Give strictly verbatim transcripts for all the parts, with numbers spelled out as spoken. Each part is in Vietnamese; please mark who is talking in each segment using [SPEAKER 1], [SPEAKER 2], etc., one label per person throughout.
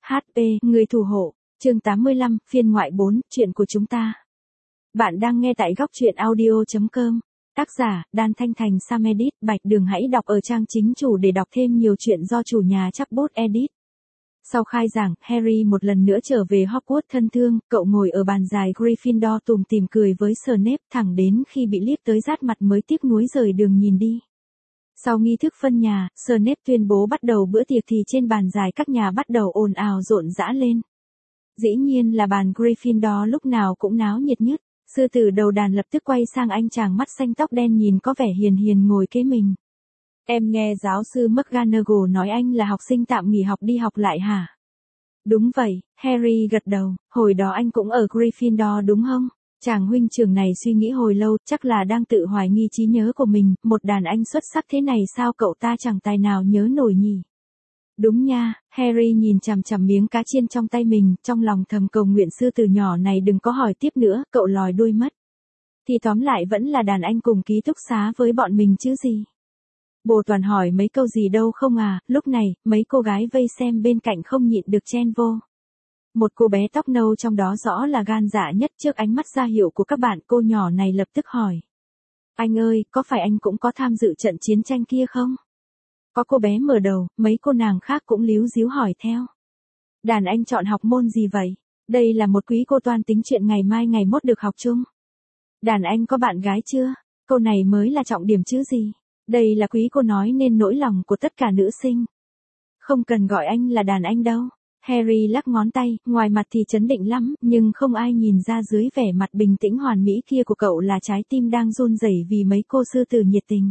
[SPEAKER 1] hát pê, người thủ hộ, chương tám mươi lăm, phiên ngoại bốn, chuyện của chúng ta. Bạn đang nghe tại góc truyện audio chấm com. Tác giả, Đan Thanh Thành Samedit, Bạch Đường hãy đọc ở trang chính chủ để đọc thêm nhiều chuyện do chủ nhà chatbot edit. Sau khai giảng, Harry một lần nữa trở về Hogwarts thân thương, cậu ngồi ở bàn dài Gryffindor tủm tỉm cười với Snape thẳng đến khi bị liếc tới rát mặt mới tiếc nuối rời đường nhìn đi. Sau nghi thức phân nhà, Snape tuyên bố bắt đầu bữa tiệc thì trên bàn dài các nhà bắt đầu ồn ào rộn rã lên. Dĩ nhiên là bàn Gryffindor lúc nào cũng náo nhiệt nhất. Sư tử đầu đàn lập tức quay sang anh chàng mắt xanh tóc đen nhìn có vẻ hiền hiền ngồi kế mình. Em nghe giáo sư McGonagall nói anh là học sinh tạm nghỉ học đi học lại hả? Đúng vậy, Harry gật đầu, hồi đó anh cũng ở Gryffindor đúng không? Chàng huynh trưởng này suy nghĩ hồi lâu, chắc là đang tự hoài nghi trí nhớ của mình, một đàn anh xuất sắc thế này sao cậu ta chẳng tài nào nhớ nổi nhỉ? Đúng nha, Harry nhìn chằm chằm miếng cá chiên trong tay mình, trong lòng thầm cầu nguyện sư tử nhỏ này đừng có hỏi tiếp nữa, cậu lòi đuôi mất. Thì tóm lại vẫn là đàn anh cùng ký túc xá với bọn mình chứ gì. Bồ toàn hỏi mấy câu gì đâu không à, lúc này, mấy cô gái vây xem bên cạnh không nhịn được chen vô. Một cô bé tóc nâu trong đó rõ là gan dạ nhất trước ánh mắt ra hiệu của các bạn, cô nhỏ này lập tức hỏi. Anh ơi, có phải anh cũng có tham dự trận chiến tranh kia không? Có cô bé mở đầu, mấy cô nàng khác cũng líu díu hỏi theo. Đàn anh chọn học môn gì vậy? Đây là một quý cô toan tính chuyện ngày mai ngày mốt được học chung. Đàn anh có bạn gái chưa? Câu này mới là trọng điểm chứ gì? Đây là quý cô nói nên nỗi lòng của tất cả nữ sinh. Không cần gọi anh là đàn anh đâu. Harry lắc ngón tay, ngoài mặt thì trấn định lắm, nhưng không ai nhìn ra dưới vẻ mặt bình tĩnh hoàn mỹ kia của cậu là trái tim đang run rẩy vì mấy cô sư tử nhiệt tình.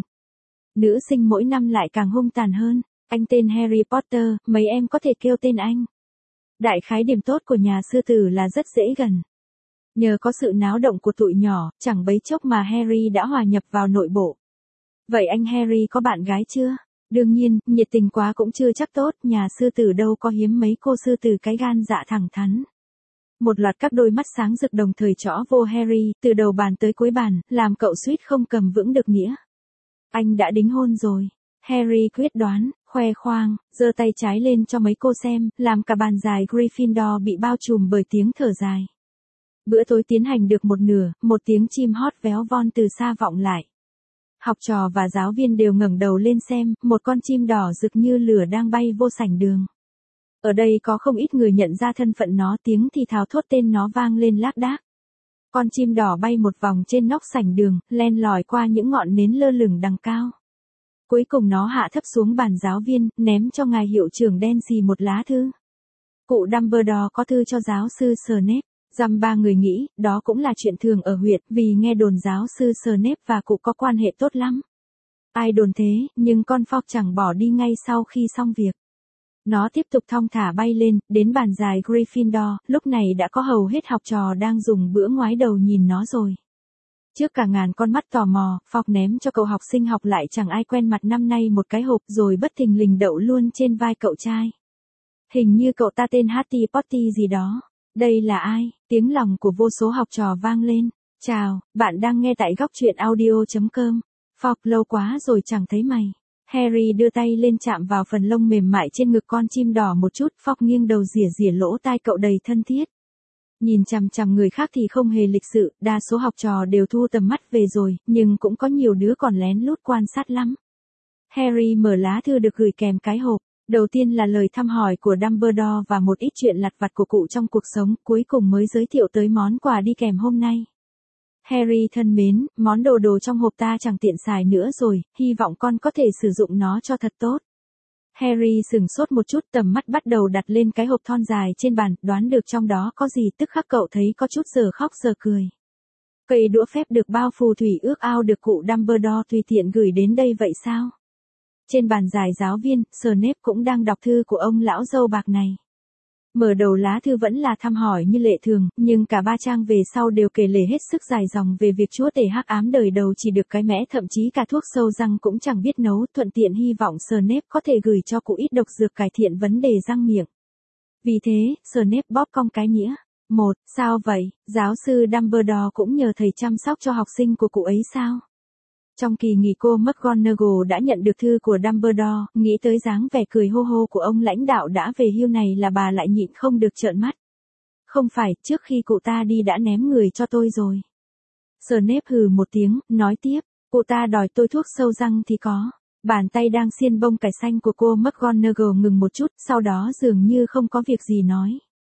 [SPEAKER 1] Nữ sinh mỗi năm lại càng hung tàn hơn. Anh tên Harry Potter, mấy em có thể kêu tên anh. Đại khái điểm tốt của nhà sư tử là rất dễ gần. Nhờ có sự náo động của tụi nhỏ, chẳng bấy chốc mà Harry đã hòa nhập vào nội bộ. Vậy anh Harry có bạn gái chưa? Đương nhiên, nhiệt tình quá cũng chưa chắc tốt, nhà sư tử đâu có hiếm mấy cô sư tử cái gan dạ thẳng thắn. Một loạt các đôi mắt sáng rực đồng thời chõ vô Harry, từ đầu bàn tới cuối bàn, làm cậu suýt không cầm vững được nghĩa. Anh đã đính hôn rồi. Harry quyết đoán, khoe khoang, giơ tay trái lên cho mấy cô xem, làm cả bàn dài Gryffindor bị bao trùm bởi tiếng thở dài. Bữa tối tiến hành được một nửa, một tiếng chim hót véo von từ xa vọng lại. Học trò và giáo viên đều ngẩng đầu lên xem, một con chim đỏ rực như lửa đang bay vô sảnh đường. Ở đây có không ít người nhận ra thân phận nó, tiếng thì thào thốt tên nó vang lên lác đác. Con chim đỏ bay một vòng trên nóc sảnh đường, len lỏi qua những ngọn nến lơ lửng đằng cao. Cuối cùng nó hạ thấp xuống bàn giáo viên, ném cho ngài hiệu trưởng đen xì một lá thư. Cụ Dumbledore có thư cho giáo sư Snape. Dăm ba người nghĩ, đó cũng là chuyện thường ở huyện, vì nghe đồn giáo sư Snape và cụ có quan hệ tốt lắm. Ai đồn thế, nhưng con Fogg chẳng bỏ đi ngay sau khi xong việc. Nó tiếp tục thong thả bay lên, đến bàn dài Gryffindor, lúc này đã có hầu hết học trò đang dùng bữa ngoái đầu nhìn nó rồi. Trước cả ngàn con mắt tò mò, Fogg ném cho cậu học sinh học lại chẳng ai quen mặt năm nay một cái hộp rồi bất thình lình đậu luôn trên vai cậu trai. Hình như cậu ta tên Harry Potter gì đó. Đây là ai? Tiếng lòng của vô số học trò vang lên. Chào, bạn đang nghe tại góc truyện audio chấm com. Fogg, lâu quá rồi chẳng thấy mày. Harry đưa tay lên chạm vào phần lông mềm mại trên ngực con chim đỏ một chút, Fogg nghiêng đầu rỉa rỉa lỗ tai cậu đầy thân thiết. Nhìn chằm chằm người khác thì không hề lịch sự, đa số học trò đều thu tầm mắt về rồi, nhưng cũng có nhiều đứa còn lén lút quan sát lắm. Harry mở lá thư được gửi kèm cái hộp. Đầu tiên là lời thăm hỏi của Dumbledore và một ít chuyện lặt vặt của cụ trong cuộc sống, cuối cùng mới giới thiệu tới món quà đi kèm hôm nay. Harry thân mến, món đồ đồ trong hộp ta chẳng tiện xài nữa rồi, hy vọng con có thể sử dụng nó cho thật tốt. Harry sửng sốt một chút, tầm mắt bắt đầu đặt lên cái hộp thon dài trên bàn, đoán được trong đó có gì, tức khắc cậu thấy có chút giờ khóc giờ cười. Cây đũa phép được bao phù thủy ước ao được cụ Dumbledore tùy tiện gửi đến đây vậy sao? Trên bàn dài giáo viên, Snape cũng đang đọc thư của ông lão râu bạc này. Mở đầu lá thư vẫn là thăm hỏi như lệ thường, nhưng cả ba trang về sau đều kể lể hết sức dài dòng về việc chúa tể hắc ám đời đầu chỉ được cái mẽ, thậm chí cả thuốc sâu răng cũng chẳng biết nấu, thuận tiện hy vọng Snape có thể gửi cho cụ ít độc dược cải thiện vấn đề răng miệng. Vì thế, Snape bóp cong cái nghĩa. Một, sao vậy, giáo sư Dumbledore cũng nhờ thầy chăm sóc cho học sinh của cụ ấy sao? Trong kỳ nghỉ cô McGonagall đã nhận được thư của Dumbledore, nghĩ tới dáng vẻ cười hô hô của ông lãnh đạo đã về hưu này là bà lại nhịn không được trợn mắt. Không phải, trước khi cụ ta đi đã ném người cho tôi rồi. Snape hừ một tiếng, nói tiếp, cụ ta đòi tôi thuốc sâu răng thì có. Bàn tay đang xiên bông cải xanh của cô McGonagall ngừng một chút, sau đó dường như không có việc gì nói.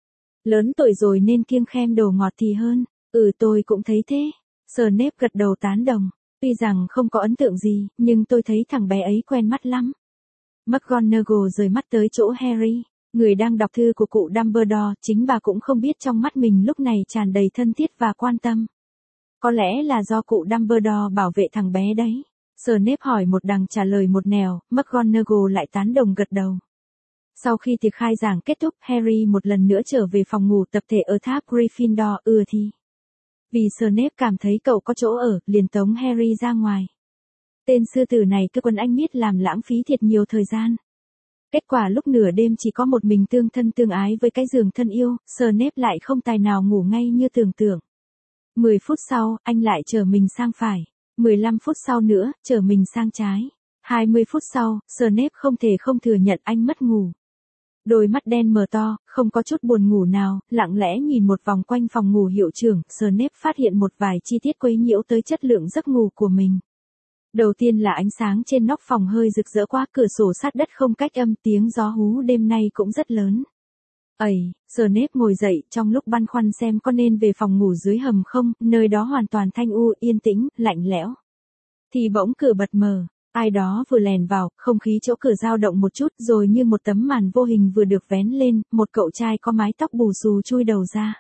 [SPEAKER 1] Lớn tuổi rồi nên kiêng khem đồ ngọt thì hơn. Ừ, tôi cũng thấy thế. Snape gật đầu tán đồng. Tuy rằng không có ấn tượng gì, nhưng tôi thấy thằng bé ấy quen mắt lắm. McGonagall rời mắt tới chỗ Harry, người đang đọc thư của cụ Dumbledore, chính bà cũng không biết trong mắt mình lúc này tràn đầy thân thiết và quan tâm. Có lẽ là do cụ Dumbledore bảo vệ thằng bé đấy. Snape hỏi một đằng trả lời một nẻo, McGonagall lại tán đồng gật đầu. Sau khi tiệc khai giảng kết thúc, Harry một lần nữa trở về phòng ngủ tập thể ở tháp Gryffindor, ưa thì. Vì Snape cảm thấy cậu có chỗ ở, liền tống Harry ra ngoài. Tên sư tử này cứ quấn anh miết làm lãng phí thiệt nhiều thời gian. Kết quả lúc nửa đêm chỉ có một mình tương thân tương ái với cái giường thân yêu, Snape lại không tài nào ngủ ngay như tưởng tượng. mười phút sau, anh lại trở mình sang phải. mười lăm phút sau nữa, trở mình sang trái. hai mươi phút sau, Snape không thể không thừa nhận anh mất ngủ. Đôi mắt đen mờ to, không có chút buồn ngủ nào, lặng lẽ nhìn một vòng quanh phòng ngủ hiệu trưởng, Snape phát hiện một vài chi tiết quấy nhiễu tới chất lượng giấc ngủ của mình. Đầu tiên là ánh sáng trên nóc phòng hơi rực rỡ quá, cửa sổ sát đất không cách âm, tiếng gió hú đêm nay cũng rất lớn. Ẩy, Snape ngồi dậy trong lúc băn khoăn xem có nên về phòng ngủ dưới hầm không, nơi đó hoàn toàn thanh u, yên tĩnh, lạnh lẽo. Thì bỗng cửa bật mở. Ai đó vừa lèn vào, không khí chỗ cửa dao động một chút rồi như một tấm màn vô hình vừa được vén lên, một cậu trai có mái tóc bù xù chui đầu ra.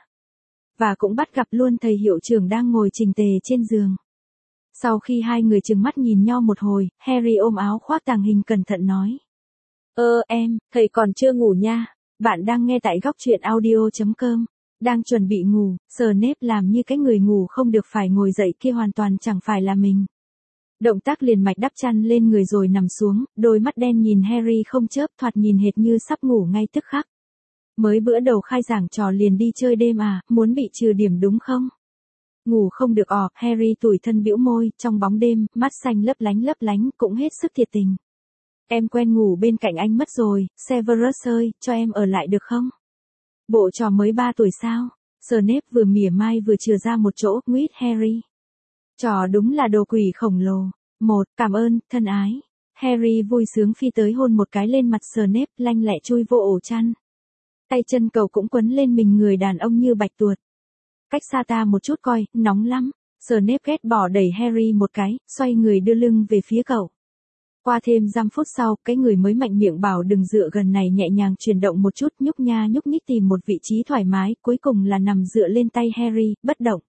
[SPEAKER 1] Và cũng bắt gặp luôn thầy hiệu trưởng đang ngồi chỉnh tề trên giường. Sau khi hai người trừng mắt nhìn nhau một hồi, Harry ôm áo khoác tàng hình cẩn thận nói. Ơ em, thầy còn chưa ngủ nha. Bạn đang nghe tại góc truyện audio chấm com. Đang chuẩn bị ngủ, Snape làm như cái người ngủ không được phải ngồi dậy kia hoàn toàn chẳng phải là mình. Động tác liền mạch đắp chăn lên người rồi nằm xuống, đôi mắt đen nhìn Harry không chớp, thoạt nhìn hệt như sắp ngủ ngay tức khắc. Mới bữa đầu khai giảng trò liền đi chơi đêm à, muốn bị trừ điểm đúng không? Ngủ không được ò, Harry tủi thân bĩu môi, trong bóng đêm, mắt xanh lấp lánh lấp lánh, cũng hết sức thiệt tình. Em quen ngủ bên cạnh anh mất rồi, Severus ơi, cho em ở lại được không? Bộ trò mới ba tuổi sao? Snape vừa mỉa mai vừa chừa ra một chỗ, nguyết Harry. Trò đúng là đồ quỷ khổng lồ. Một, cảm ơn, thân ái. Harry vui sướng phi tới hôn một cái lên mặt Snape, lanh lẹ chui vô ổ chăn. Tay chân cậu cũng quấn lên mình người đàn ông như bạch tuột. Cách xa ta một chút coi, nóng lắm. Snape ghét bỏ đẩy Harry một cái, xoay người đưa lưng về phía cậu. Qua thêm dăm phút sau, cái người mới mạnh miệng bảo đừng dựa gần này nhẹ nhàng chuyển động một chút, nhúc nha nhúc nhích tìm một vị trí thoải mái, cuối cùng là nằm dựa lên tay Harry, bất động.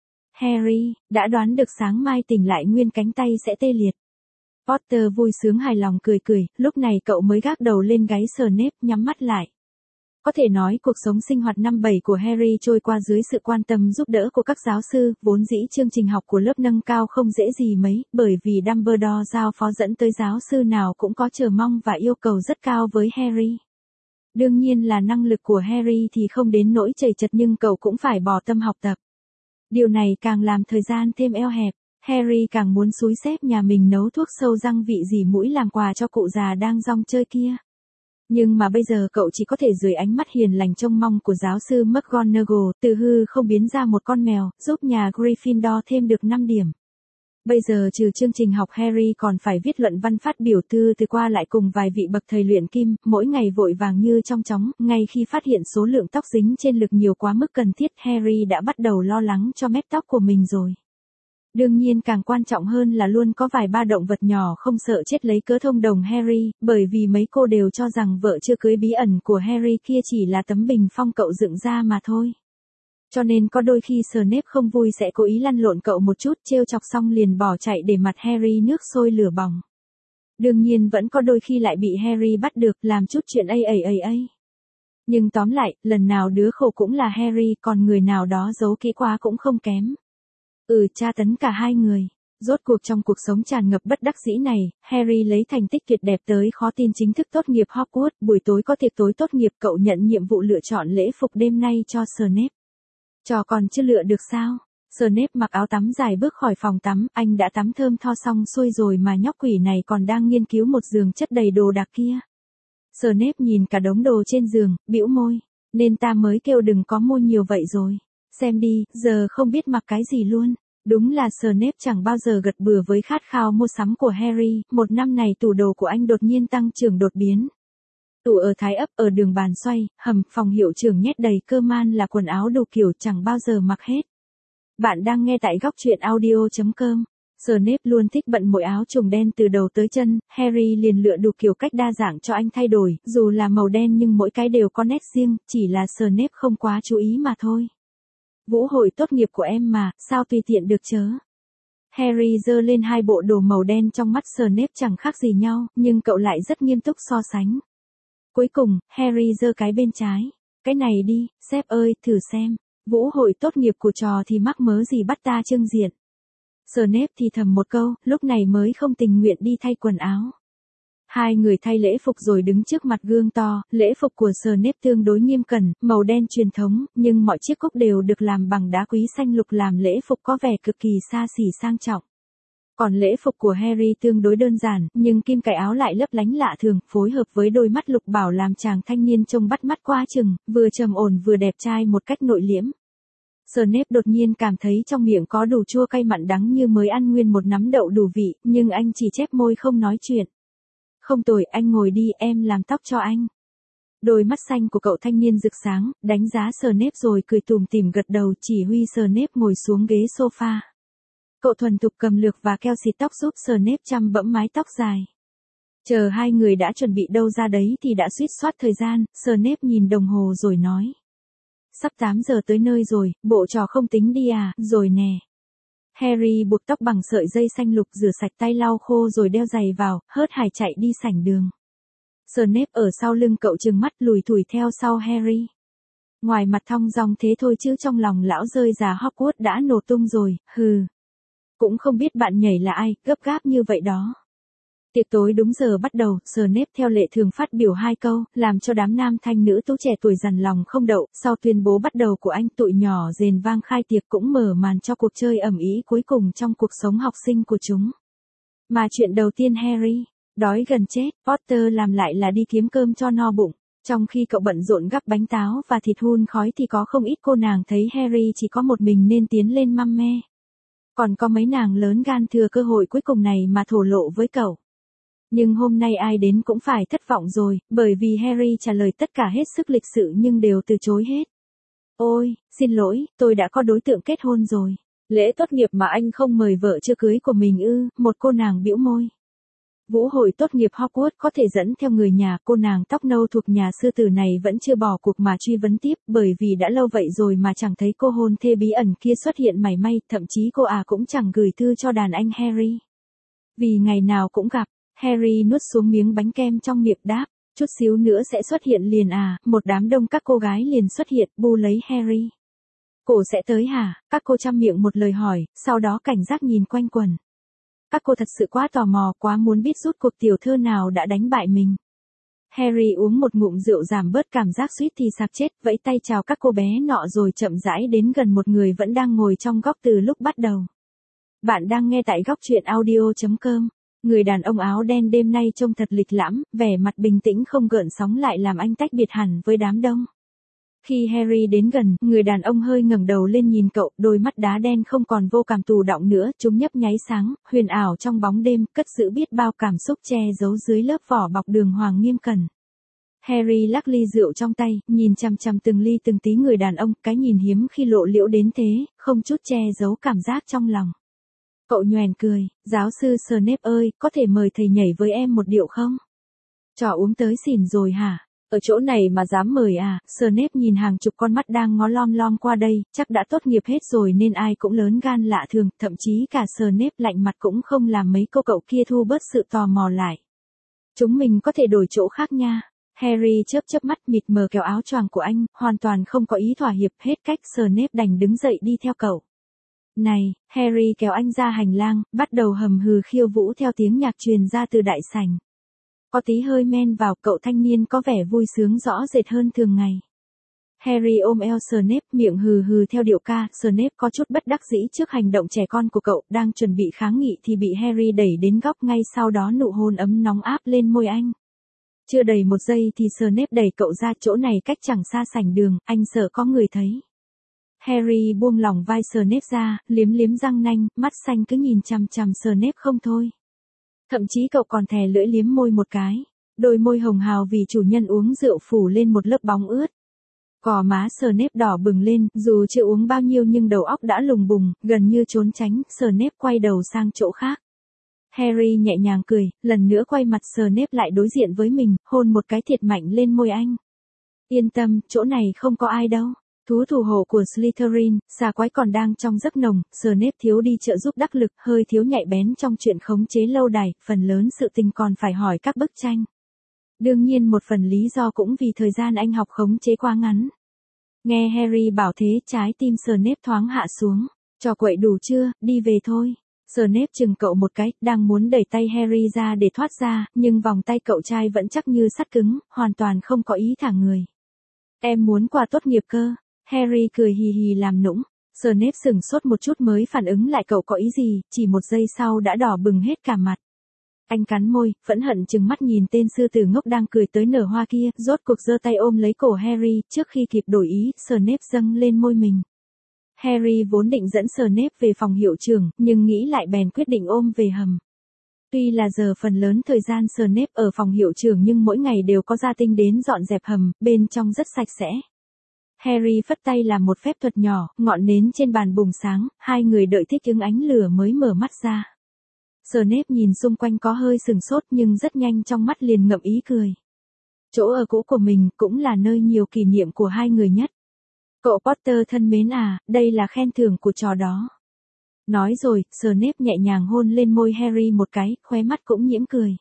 [SPEAKER 1] Harry, đã đoán được sáng mai tỉnh lại nguyên cánh tay sẽ tê liệt. Potter vui sướng hài lòng cười cười, lúc này cậu mới gác đầu lên gáy Snape, nhắm mắt lại. Có thể nói cuộc sống sinh hoạt năm bảy của Harry trôi qua dưới sự quan tâm giúp đỡ của các giáo sư, vốn dĩ chương trình học của lớp nâng cao không dễ gì mấy, bởi vì Dumbledore giao phó dẫn tới giáo sư nào cũng có chờ mong và yêu cầu rất cao với Harry. Đương nhiên là năng lực của Harry thì không đến nỗi chầy chật nhưng cậu cũng phải bỏ tâm học tập. Điều này càng làm thời gian thêm eo hẹp, Harry càng muốn xúi xếp nhà mình nấu thuốc sâu răng vị dì mũi làm quà cho cụ già đang rong chơi kia. Nhưng mà bây giờ cậu chỉ có thể dưới ánh mắt hiền lành trông mong của giáo sư McGonagall, từ hư không biến ra một con mèo, giúp nhà Gryffindor thêm được năm điểm. Bây giờ trừ chương trình học Harry còn phải viết luận văn phát biểu thư từ qua lại cùng vài vị bậc thầy luyện kim, mỗi ngày vội vàng như trong chóng, ngay khi phát hiện số lượng tóc dính trên lực nhiều quá mức cần thiết, Harry đã bắt đầu lo lắng cho mép tóc của mình rồi. Đương nhiên càng quan trọng hơn là luôn có vài ba động vật nhỏ không sợ chết lấy cớ thông đồng Harry, bởi vì mấy cô đều cho rằng vợ chưa cưới bí ẩn của Harry kia chỉ là tấm bình phong cậu dựng ra mà thôi. Cho nên có đôi khi Snape không vui sẽ cố ý lăn lộn cậu một chút, trêu chọc xong liền bỏ chạy để mặt Harry nước sôi lửa bỏng. Đương nhiên vẫn có đôi khi lại bị Harry bắt được làm chút chuyện ây ây ây ây. Nhưng tóm lại, lần nào đứa khổ cũng là Harry, còn người nào đó giấu kỹ quá cũng không kém. Ừ, tra tấn cả hai người. Rốt cuộc trong cuộc sống tràn ngập bất đắc dĩ này, Harry lấy thành tích tuyệt đẹp tới khó tin chính thức tốt nghiệp Hogwarts, buổi tối có tiệc tối tốt nghiệp cậu nhận nhiệm vụ lựa chọn lễ phục đêm nay cho Snape. Trò còn chưa lựa được sao? Snape mặc áo tắm dài bước khỏi phòng tắm, anh đã tắm thơm tho xong xuôi rồi mà nhóc quỷ này còn đang nghiên cứu một giường chất đầy đồ đạc kia. Snape nhìn cả đống đồ trên giường, bĩu môi, nên ta mới kêu đừng có mua nhiều vậy rồi. Xem đi, giờ không biết mặc cái gì luôn. Đúng là Snape chẳng bao giờ gật bừa với khát khao mua sắm của Harry, một năm này tủ đồ của anh đột nhiên tăng trưởng đột biến. Tủ ở Thái Ấp, ở đường bàn xoay, hầm, phòng hiệu trưởng nhét đầy cơ man là quần áo đủ kiểu chẳng bao giờ mặc hết. Bạn đang nghe tại góc truyện audio chấm com. Snape luôn thích bận mỗi áo trùng đen từ đầu tới chân, Harry liền lựa đủ kiểu cách đa dạng cho anh thay đổi, dù là màu đen nhưng mỗi cái đều có nét riêng, chỉ là Snape không quá chú ý mà thôi. Vũ hội tốt nghiệp của em mà, sao tùy tiện được chớ. Harry giơ lên hai bộ đồ màu đen, trong mắt Snape chẳng khác gì nhau, nhưng cậu lại rất nghiêm túc so sánh. Cuối cùng, Harry giơ cái bên trái. Cái này đi, sếp ơi, thử xem. Vũ hội tốt nghiệp của trò thì mắc mớ gì bắt ta trưng diện. Snape thì thầm một câu, lúc này mới không tình nguyện đi thay quần áo. Hai người thay lễ phục rồi đứng trước mặt gương to, lễ phục của Snape tương đối nghiêm cẩn, màu đen truyền thống, nhưng mọi chiếc cúc đều được làm bằng đá quý xanh lục làm lễ phục có vẻ cực kỳ xa xỉ sang trọng. Còn lễ phục của Harry tương đối đơn giản, nhưng kim cài áo lại lấp lánh lạ thường, phối hợp với đôi mắt lục bảo làm chàng thanh niên trông bắt mắt quá chừng, vừa trầm ổn vừa đẹp trai một cách nội liễm. Snape đột nhiên cảm thấy trong miệng có đủ chua cay mặn đắng như mới ăn nguyên một nắm đậu đủ vị, nhưng anh chỉ chép môi không nói chuyện. Không tồi, anh ngồi đi, em làm tóc cho anh. Đôi mắt xanh của cậu thanh niên rực sáng, đánh giá Snape rồi cười tủm tỉm gật đầu chỉ huy Snape ngồi xuống ghế sofa. Cậu thuần thục cầm lược và keo xịt tóc giúp Snape chăm bẫm mái tóc dài. Chờ hai người đã chuẩn bị đâu ra đấy thì đã suýt soát thời gian, Snape nhìn đồng hồ rồi nói. Sắp tám giờ tới nơi rồi, bộ trò không tính đi à, rồi nè. Harry buộc tóc bằng sợi dây xanh lục, rửa sạch tay lau khô rồi đeo giày vào, hớt hải chạy đi sảnh đường. Snape ở sau lưng cậu trừng mắt lùi thủi theo sau Harry. Ngoài mặt thong dong thế thôi chứ trong lòng lão rơi già Hogwarts đã nổ tung rồi, hừ. Cũng không biết bạn nhảy là ai, gấp gáp như vậy đó. Tiệc tối đúng giờ bắt đầu, Snape theo lệ thường phát biểu hai câu, làm cho đám nam thanh nữ tú trẻ tuổi dằn lòng không đậu, sau tuyên bố bắt đầu của anh tụi nhỏ rền vang khai tiệc cũng mở màn cho cuộc chơi ầm ĩ cuối cùng trong cuộc sống học sinh của chúng. Mà chuyện đầu tiên Harry, đói gần chết, Potter làm lại là đi kiếm cơm cho no bụng. Trong khi cậu bận rộn gắp bánh táo và thịt hun khói thì có không ít cô nàng thấy Harry chỉ có một mình nên tiến lên măm me. Còn có mấy nàng lớn gan thừa cơ hội cuối cùng này mà thổ lộ với cậu. Nhưng hôm nay ai đến cũng phải thất vọng rồi, bởi vì Harry trả lời tất cả hết sức lịch sự nhưng đều từ chối hết. Ôi, xin lỗi, tôi đã có đối tượng kết hôn rồi. Lễ tốt nghiệp mà anh không mời vợ chưa cưới của mình ư, một cô nàng bĩu môi. Vũ hội tốt nghiệp Hogwarts có thể dẫn theo người nhà, cô nàng tóc nâu thuộc nhà sư tử này vẫn chưa bỏ cuộc mà truy vấn tiếp, bởi vì đã lâu vậy rồi mà chẳng thấy cô hôn thê bí ẩn kia xuất hiện mảy may, thậm chí cô à cũng chẳng gửi thư cho đàn anh Harry. Vì ngày nào cũng gặp, Harry nuốt xuống miếng bánh kem trong miệng đáp, chút xíu nữa sẽ xuất hiện liền à, một đám đông các cô gái liền xuất hiện, bu lấy Harry. Cô sẽ tới hả? Các cô chăm miệng một lời hỏi, sau đó cảnh giác nhìn quanh quần. Các cô thật sự quá tò mò, quá muốn biết rốt cuộc tiểu thơ nào đã đánh bại mình. Harry uống một ngụm rượu giảm bớt cảm giác suýt thì sắp chết, vẫy tay chào các cô bé nọ rồi chậm rãi đến gần một người vẫn đang ngồi trong góc từ lúc bắt đầu. Bạn đang nghe tại góc truyện audio chấm com. Người đàn ông áo đen đêm nay trông thật lịch lãm, vẻ mặt bình tĩnh không gợn sóng lại làm anh tách biệt hẳn với đám đông. Khi Harry đến gần, người đàn ông hơi ngẩng đầu lên nhìn cậu, đôi mắt đá đen không còn vô cảm tù đọng nữa, chúng nhấp nháy sáng, huyền ảo trong bóng đêm, cất giữ biết bao cảm xúc che giấu dưới lớp vỏ bọc đường hoàng nghiêm cẩn. Harry lắc ly rượu trong tay, nhìn chằm chằm từng ly từng tí người đàn ông, cái nhìn hiếm khi lộ liễu đến thế, không chút che giấu cảm giác trong lòng. Cậu nhoẻn cười, giáo sư Snape ơi, có thể mời thầy nhảy với em một điệu không? Trò uống tới xỉn rồi hả? Ở chỗ này mà dám mời à? Snape nhìn hàng chục con mắt đang ngó lom lom qua đây, chắc đã tốt nghiệp hết rồi nên ai cũng lớn gan lạ thường, thậm chí cả Snape lạnh mặt cũng không làm mấy cô cậu kia thu bớt sự tò mò lại. Chúng mình có thể đổi chỗ khác nha. Harry chớp chớp mắt mịt mờ kéo áo choàng của anh, hoàn toàn không có ý thỏa hiệp, hết cách Snape đành đứng dậy đi theo cậu. Này, Harry kéo anh ra hành lang, bắt đầu hầm hừ khiêu vũ theo tiếng nhạc truyền ra từ đại sảnh. Có tí hơi men vào, cậu thanh niên có vẻ vui sướng rõ rệt hơn thường ngày. Harry ôm eo Snape, miệng hừ hừ theo điệu ca. Snape có chút bất đắc dĩ trước hành động trẻ con của cậu, đang chuẩn bị kháng nghị thì bị Harry đẩy đến góc, ngay sau đó nụ hôn ấm nóng áp lên môi anh. Chưa đầy một giây thì Snape đẩy cậu ra, chỗ này cách chẳng xa sảnh đường, anh sợ có người thấy. Harry buông lỏng vai Snape ra, liếm liếm răng nanh, mắt xanh cứ nhìn chằm chằm Snape không thôi. Thậm chí cậu còn thè lưỡi liếm môi một cái. Đôi môi hồng hào vì chủ nhân uống rượu phủ lên một lớp bóng ướt. Cò má Snape đỏ bừng lên, dù chưa uống bao nhiêu nhưng đầu óc đã lùng bùng, gần như trốn tránh. Snape quay đầu sang chỗ khác. Harry nhẹ nhàng cười, lần nữa quay mặt Snape lại đối diện với mình, hôn một cái thiệt mạnh lên môi anh. Yên tâm, chỗ này không có ai đâu. Thú thủ hộ của Slytherin, xà quái còn đang trong giấc nồng. Snape thiếu đi trợ giúp đắc lực, hơi thiếu nhạy bén trong chuyện khống chế lâu đài, phần lớn sự tình còn phải hỏi các bức tranh. Đương nhiên một phần lý do cũng vì thời gian anh học khống chế quá ngắn. Nghe Harry bảo thế, trái tim Snape thoáng hạ xuống. Trò quậy đủ chưa, đi về thôi. Snape chừng cậu một cái, đang muốn đẩy tay Harry ra để thoát ra, nhưng vòng tay cậu trai vẫn chắc như sắt cứng, hoàn toàn không có ý thả người. Em muốn quà tốt nghiệp cơ. Harry cười hì hì làm nũng. Snape sửng sốt một chút mới phản ứng lại cậu có ý gì, chỉ một giây sau đã đỏ bừng hết cả mặt. Anh cắn môi, phẫn hận trừng mắt nhìn tên sư tử ngốc đang cười tới nở hoa kia, rốt cuộc giơ tay ôm lấy cổ Harry, trước khi kịp đổi ý, Snape dâng lên môi mình. Harry vốn định dẫn Snape về phòng hiệu trưởng, nhưng nghĩ lại bèn quyết định ôm về hầm. Tuy là giờ phần lớn thời gian Snape ở phòng hiệu trưởng nhưng mỗi ngày đều có gia tinh đến dọn dẹp hầm, bên trong rất sạch sẽ. Harry phất tay làm một phép thuật nhỏ, ngọn nến trên bàn bùng sáng, hai người đợi thích ứng ánh lửa mới mở mắt ra. Snape nhìn xung quanh có hơi sừng sốt nhưng rất nhanh trong mắt liền ngậm ý cười. Chỗ ở cũ của mình cũng là nơi nhiều kỷ niệm của hai người nhất. Cậu Potter thân mến à, đây là khen thưởng của trò đó. Nói rồi, Snape nhẹ nhàng hôn lên môi Harry một cái, khóe mắt cũng nhiễm cười.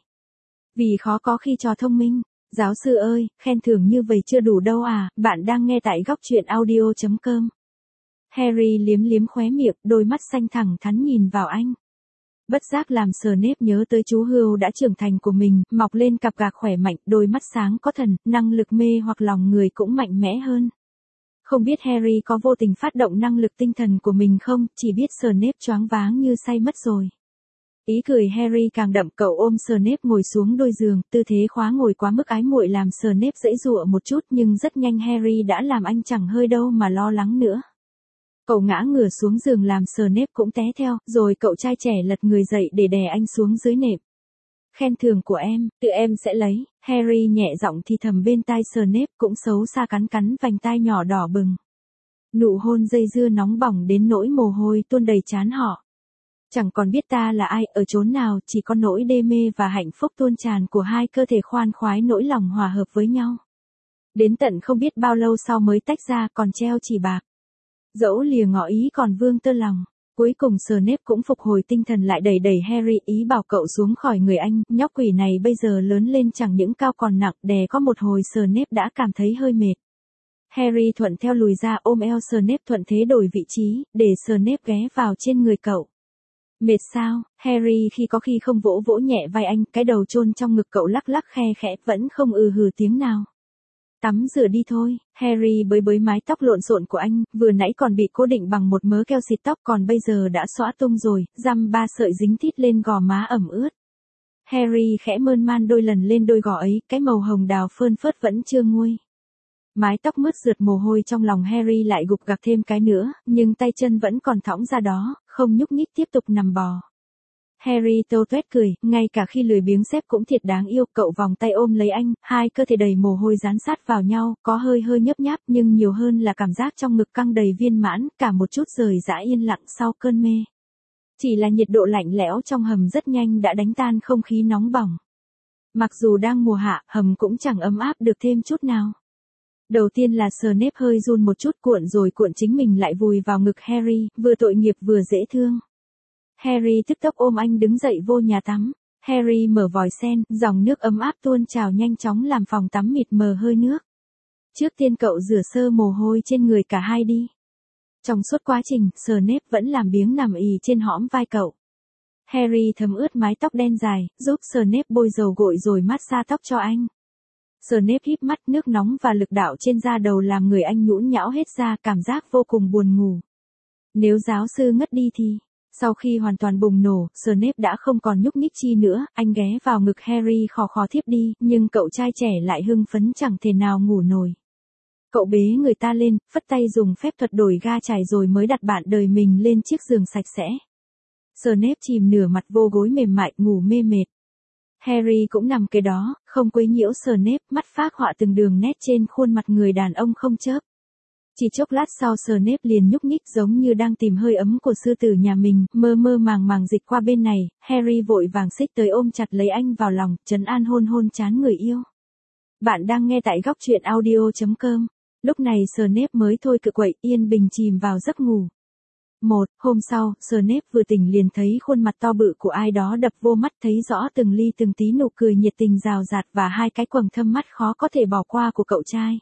[SPEAKER 1] Vì khó có khi trò thông minh. Giáo sư ơi, khen thưởng như vậy chưa đủ đâu à, bạn đang nghe tại góc truyện audio chấm com. Harry liếm liếm khóe miệng, đôi mắt xanh thẳng thắn nhìn vào anh. Bất giác làm Snape nhớ tới chú hươu đã trưởng thành của mình, mọc lên cặp gạc khỏe mạnh, đôi mắt sáng có thần, năng lực mê hoặc lòng người cũng mạnh mẽ hơn. Không biết Harry có vô tình phát động năng lực tinh thần của mình không, chỉ biết Snape choáng váng như say mất rồi. Ý cười Harry càng đậm, cậu ôm Snape ngồi xuống đôi giường, tư thế khóa ngồi quá mức ái muội làm Snape dãy dụa một chút nhưng rất nhanh Harry đã làm anh chẳng hơi đâu mà lo lắng nữa. Cậu ngã ngửa xuống giường làm Snape cũng té theo, rồi cậu trai trẻ lật người dậy để đè anh xuống dưới nệm. Khen thưởng của em, tự em sẽ lấy, Harry nhẹ giọng thì thầm bên tai Snape cũng xấu xa cắn cắn vành tai nhỏ đỏ bừng. Nụ hôn dây dưa nóng bỏng đến nỗi mồ hôi tuôn đầy trán họ. Chẳng còn biết ta là ai, ở chốn nào, chỉ có nỗi đê mê và hạnh phúc tuôn tràn của hai cơ thể khoan khoái nỗi lòng hòa hợp với nhau. Đến tận không biết bao lâu sau mới tách ra còn treo chỉ bạc. Dẫu lìa ngỏ ý còn vương tơ lòng. Cuối cùng Snape cũng phục hồi tinh thần lại đẩy đẩy Harry ý bảo cậu xuống khỏi người anh, nhóc quỷ này bây giờ lớn lên chẳng những cao còn nặng, đè có một hồi Snape đã cảm thấy hơi mệt. Harry thuận theo lùi ra ôm eo Snape thuận thế đổi vị trí, để Snape ghé vào trên người cậu. Mệt sao, Harry khi có khi không vỗ vỗ nhẹ vai anh, cái đầu chôn trong ngực cậu lắc lắc khe khẽ, vẫn không ừ hừ tiếng nào. Tắm rửa đi thôi, Harry bới bới mái tóc lộn xộn của anh, vừa nãy còn bị cố định bằng một mớ keo xịt tóc còn bây giờ đã xõa tung rồi, dăm ba sợi dính tít lên gò má ẩm ướt. Harry khẽ mơn man đôi lần lên đôi gò ấy, cái màu hồng đào phơn phớt vẫn chưa nguôi. Mái tóc mướt rượt mồ hôi trong lòng Harry lại gục gặc thêm cái nữa, nhưng tay chân vẫn còn thõng ra đó, không nhúc nhích tiếp tục nằm bò. Harry tô toét cười, ngay cả khi lười biếng xếp cũng thiệt đáng yêu, cậu vòng tay ôm lấy anh, hai cơ thể đầy mồ hôi dán sát vào nhau, có hơi hơi nhấp nháp nhưng nhiều hơn là cảm giác trong ngực căng đầy viên mãn, cả một chút rời rã yên lặng sau cơn mê. Chỉ là nhiệt độ lạnh lẽo trong hầm rất nhanh đã đánh tan không khí nóng bỏng. Mặc dù đang mùa hạ, hầm cũng chẳng ấm áp được thêm chút nào. Đầu tiên là Snape hơi run một chút cuộn rồi cuộn chính mình lại vùi vào ngực Harry, vừa tội nghiệp vừa dễ thương. Harry tức tốc ôm anh đứng dậy vô nhà tắm. Harry mở vòi sen, dòng nước ấm áp tuôn trào nhanh chóng làm phòng tắm mịt mờ hơi nước. Trước tiên cậu rửa sơ mồ hôi trên người cả hai đi. Trong suốt quá trình, Snape vẫn làm biếng nằm ì trên hõm vai cậu. Harry thấm ướt mái tóc đen dài, giúp Snape bôi dầu gội rồi massage tóc cho anh. Snape híp mắt, nước nóng và lực đạo trên da đầu làm người anh nhũn nhão hết ra, cảm giác vô cùng buồn ngủ. Nếu giáo sư ngất đi thì... Sau khi hoàn toàn bùng nổ, Snape đã không còn nhúc nhích chi nữa, anh ghé vào ngực Harry khò khò thiếp đi, nhưng cậu trai trẻ lại hưng phấn chẳng thể nào ngủ nổi. Cậu bế người ta lên, phất tay dùng phép thuật đổi ga trải rồi mới đặt bạn đời mình lên chiếc giường sạch sẽ. Snape chìm nửa mặt vô gối mềm mại, ngủ mê mệt. Harry cũng nằm kế đó, không quấy nhiễu Snape, mắt phác họa từng đường nét trên khuôn mặt người đàn ông không chớp. Chỉ chốc lát sau Snape liền nhúc nhích giống như đang tìm hơi ấm của sư tử nhà mình, mơ mơ màng màng dịch qua bên này, Harry vội vàng xích tới ôm chặt lấy anh vào lòng, trấn an hôn hôn trán người yêu. Bạn đang nghe tại góc truyện audio chấm com. Lúc này Snape mới thôi cự quậy, yên bình chìm vào giấc ngủ. Một, hôm sau, Snape vừa tỉnh liền thấy khuôn mặt to bự của ai đó đập vô mắt, thấy rõ từng ly từng tí nụ cười nhiệt tình rào rạt và hai cái quầng thâm mắt khó có thể bỏ qua của cậu trai.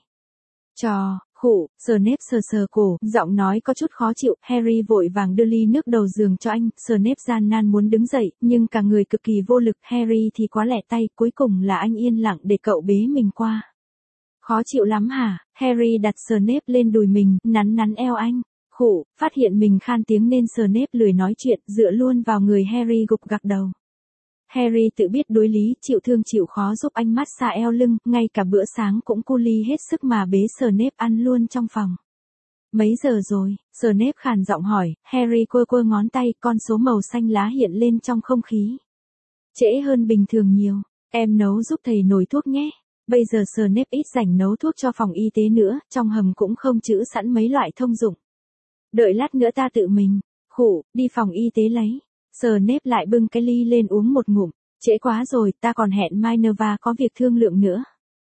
[SPEAKER 1] Trò, khụ, Snape sờ sờ cổ, giọng nói có chút khó chịu, Harry vội vàng đưa ly nước đầu giường cho anh, Snape gian nan muốn đứng dậy, nhưng cả người cực kỳ vô lực, Harry thì quá lẻ tay, cuối cùng là anh yên lặng để cậu bế mình qua. Khó chịu lắm hả? Harry đặt Snape lên đùi mình, nắn nắn eo anh. Khụ, phát hiện mình khan tiếng nên Snape lười nói chuyện, dựa luôn vào người Harry gục gặc đầu. Harry tự biết đối lý, chịu thương chịu khó giúp anh massage eo lưng, ngay cả bữa sáng cũng cu li hết sức mà bế Snape ăn luôn trong phòng. Mấy giờ rồi? Snape khàn giọng hỏi, Harry quơ quơ ngón tay, con số màu xanh lá hiện lên trong không khí. Trễ hơn bình thường nhiều, em nấu giúp thầy nồi thuốc nhé. Bây giờ Snape ít rảnh nấu thuốc cho phòng y tế nữa, trong hầm cũng không trữ sẵn mấy loại thông dụng. Đợi lát nữa ta tự mình, khụ, đi phòng y tế lấy. Snape lại bưng cái ly lên uống một ngụm, trễ quá rồi, ta còn hẹn Minerva có việc thương lượng nữa.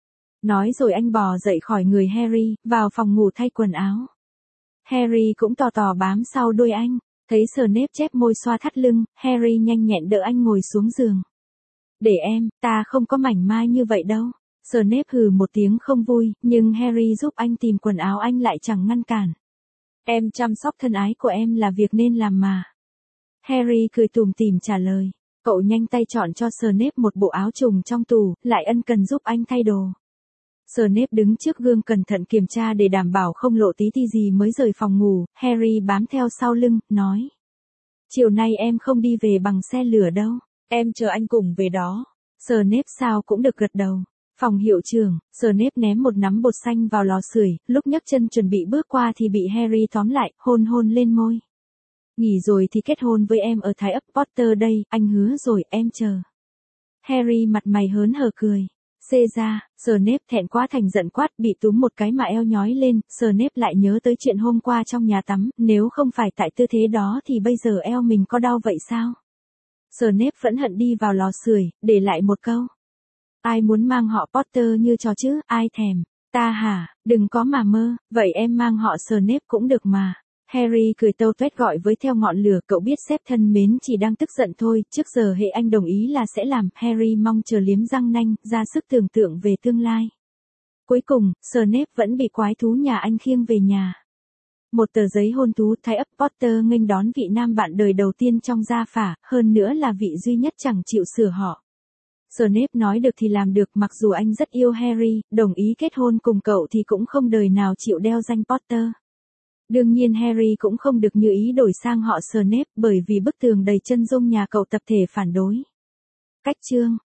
[SPEAKER 1] Nói rồi anh bò dậy khỏi người Harry, vào phòng ngủ thay quần áo. Harry cũng tò tò bám sau đuôi anh, thấy Snape chép môi xoa thắt lưng, Harry nhanh nhẹn đỡ anh ngồi xuống giường. Để em, ta không có mảnh mai như vậy đâu. Snape hừ một tiếng không vui, nhưng Harry giúp anh tìm quần áo anh lại chẳng ngăn cản. Em chăm sóc thân ái của em là việc nên làm mà. Harry cười tủm tỉm trả lời. Cậu nhanh tay chọn cho Snape một bộ áo trùng trong tủ, lại ân cần giúp anh thay đồ. Snape đứng trước gương cẩn thận kiểm tra để đảm bảo không lộ tí ti gì mới rời phòng ngủ, Harry bám theo sau lưng, nói. Chiều nay em không đi về bằng xe lửa đâu, em chờ anh cùng về đó. Snape sao cũng được gật đầu. Phòng hiệu trưởng, Snape ném một nắm bột xanh vào lò sưởi, lúc nhấc chân chuẩn bị bước qua thì bị Harry tóm lại, hôn hôn lên môi. Nghỉ rồi thì kết hôn với em ở Thái ấp Potter đây, anh hứa rồi, em chờ. Harry mặt mày hớn hở cười. Xê ra, Snape thẹn quá thành giận quát, bị túm một cái mà eo nhói lên, Snape lại nhớ tới chuyện hôm qua trong nhà tắm, nếu không phải tại tư thế đó thì bây giờ eo mình có đau vậy sao? Snape phẫn hận đi vào lò sưởi, để lại một câu. Ai muốn mang họ Potter như cho chứ, ai thèm. Ta hả, đừng có mà mơ, vậy em mang họ Snape cũng được mà. Harry cười tâu tuét gọi với theo ngọn lửa, cậu biết sếp thân mến chỉ đang tức giận thôi, trước giờ hệ anh đồng ý là sẽ làm, Harry mong chờ liếm răng nanh, ra sức tưởng tượng về tương lai. Cuối cùng, Snape vẫn bị quái thú nhà anh khiêng về nhà. Một tờ giấy hôn thú, Thái ấp Potter nghênh đón vị nam bạn đời đầu tiên trong gia phả, hơn nữa là vị duy nhất chẳng chịu sửa họ. Snape nói được thì làm được, mặc dù anh rất yêu Harry, đồng ý kết hôn cùng cậu thì cũng không đời nào chịu đeo danh Potter. Đương nhiên Harry cũng không được như ý đổi sang họ Snape, bởi vì bức tường đầy chân dung nhà cậu tập thể phản đối. Cách chương